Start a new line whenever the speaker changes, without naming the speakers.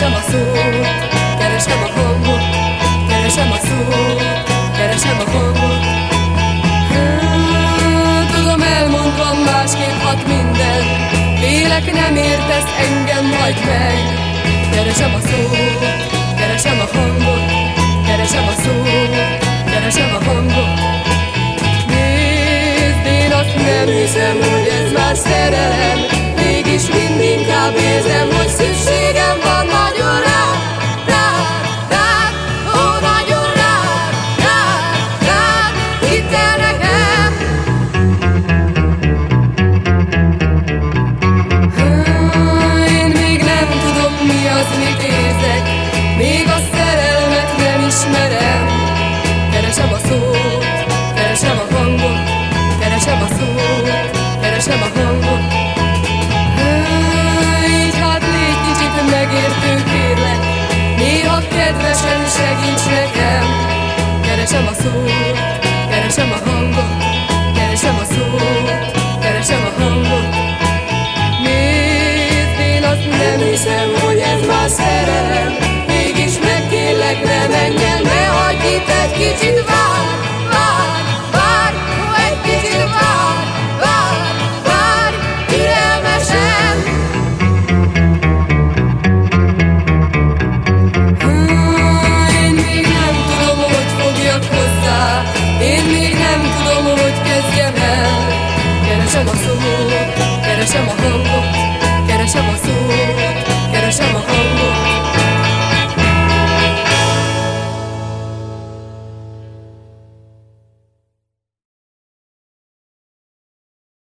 Keresem a szót, keresem a hangot, keresem a szót, keresem a hangot. Tudom, elmondom, másképp hat minden. Félek, nem értesz, engem hagyd meg. Keresem a szót, keresem a hangot, keresem a szót, keresem a hangot. Nézd, én azt nem hiszem, hogy ez már szerelem. Mégis mindinkább érzem, hogy szükségem van nagyon rád, rád, ó, nagyon rád, hidd el nekem. Én még nem tudom, mi az, mit érzek, még a szerelmet nem ismerem. Keresem a szót, keresem a hangot, keresem a szót, keresem a hangot. Így hát légy kicsit megértő, kérlek, néha kedvesen segíts nekem. Keresem a szót, keresem a hangot, keresem a szót, keresem a hangot. Nézd, én azt nem hiszem, hogy ez már szerelem. Mégis megkérlek, ne menj el, ne hagyj itt egy kicsit.